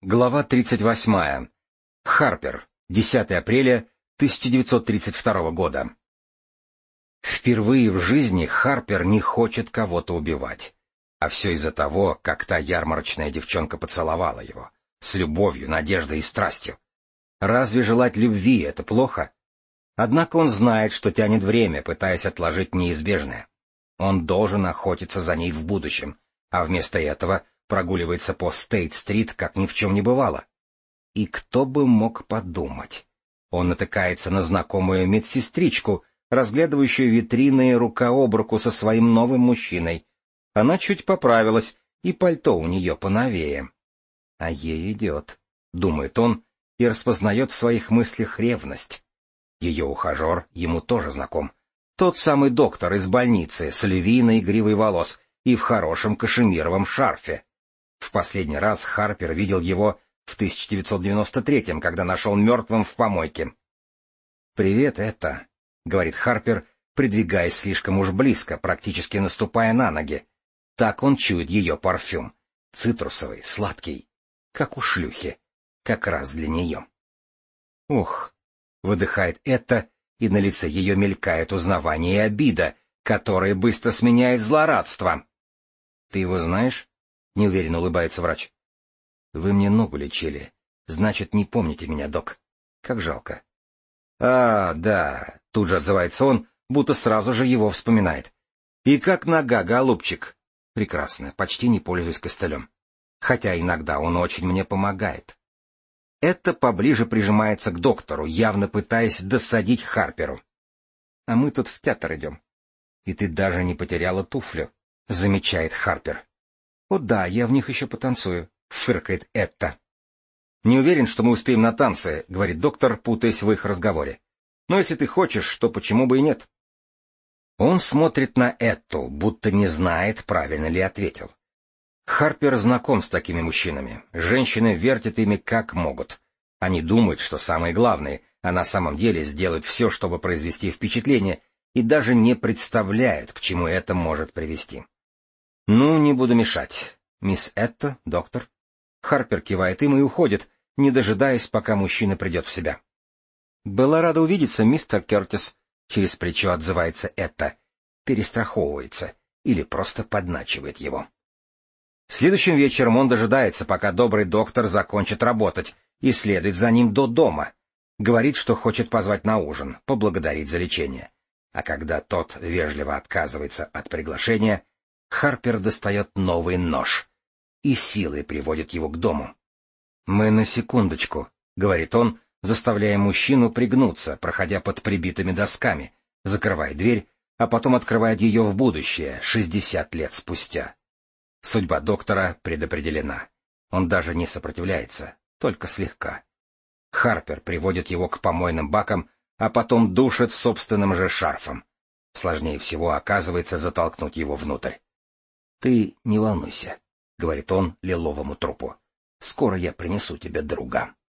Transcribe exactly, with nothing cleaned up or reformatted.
Глава тридцать восьмая. Харпер. десятое апреля тысяча девятьсот тридцать второго года. Впервые в жизни Харпер не хочет кого-то убивать. А все из-за того, как та ярмарочная девчонка поцеловала его. С любовью, надеждой и страстью. Разве желать любви — это плохо? Однако он знает, что тянет время, пытаясь отложить неизбежное. Он должен охотиться за ней в будущем, а вместо этого прогуливается по Стейт-стрит, как ни в чем не бывало. И кто бы мог подумать? Он натыкается на знакомую медсестричку, разглядывающую витрины рука об руку со своим новым мужчиной. Она чуть поправилась, и пальто у нее поновее. А ей идет, думает он, и распознает в своих мыслях ревность. Ее ухажер ему тоже знаком. Тот самый доктор из больницы с львиной гривой волос и в хорошем кашемировом шарфе. В последний раз Харпер видел его в тысяча девятьсот девяносто третьем, когда нашел мертвым в помойке. «Привет, это», — говорит Харпер, придвигаясь слишком уж близко, практически наступая на ноги. Так он чует ее парфюм. Цитрусовый, сладкий, как у шлюхи. Как раз для нее. «Ух», — выдыхает это, и на лице ее мелькает узнавание и обида, которые быстро сменяет злорадство. «Ты его знаешь?» — неуверенно улыбается врач. «Вы мне ногу лечили. Значит, не помните меня, док. Как жалко». «А, да», — тут же отзывается он, будто сразу же его вспоминает. «И как нога, голубчик?» «Прекрасно, почти не пользуюсь костылем. Хотя иногда он очень мне помогает». Это поближе прижимается к доктору, явно пытаясь досадить Харперу. «А мы тут в театр идем». «И ты даже не потеряла туфлю», — замечает Харпер. «О да, я в них еще потанцую», — фыркает Этта. «Не уверен, что мы успеем на танцы», — говорит доктор, путаясь в их разговоре. «Но если ты хочешь, то почему бы и нет?» Он смотрит на Этту, будто не знает, правильно ли ответил. Харпер знаком с такими мужчинами. Женщины вертят ими как могут. Они думают, что самые главные, а на самом деле сделают все, чтобы произвести впечатление, и даже не представляют, к чему это может привести. «Ну, не буду мешать. Мисс Этта, доктор». Харпер кивает им и уходит, не дожидаясь, пока мужчина придет в себя. «Была рада увидеться, мистер Кертис», — через плечо отзывается Этта, перестраховывается или просто подначивает его. Следующим вечером он дожидается, пока добрый доктор закончит работать, и следует за ним до дома. Говорит, что хочет позвать на ужин, поблагодарить за лечение. А когда тот вежливо отказывается от приглашения, Харпер достает новый нож и силой приводит его к дому. «Мы на секундочку», — говорит он, заставляя мужчину пригнуться, проходя под прибитыми досками, закрывая дверь, а потом открывает ее в будущее, шестьдесят лет спустя. Судьба доктора предопределена. Он даже не сопротивляется, только слегка. Харпер приводит его к помойным бакам, а потом душит собственным же шарфом. Сложнее всего оказывается затолкнуть его внутрь. «Ты не волнуйся», — говорит он лиловому трупу. «Скоро я принесу тебе друга».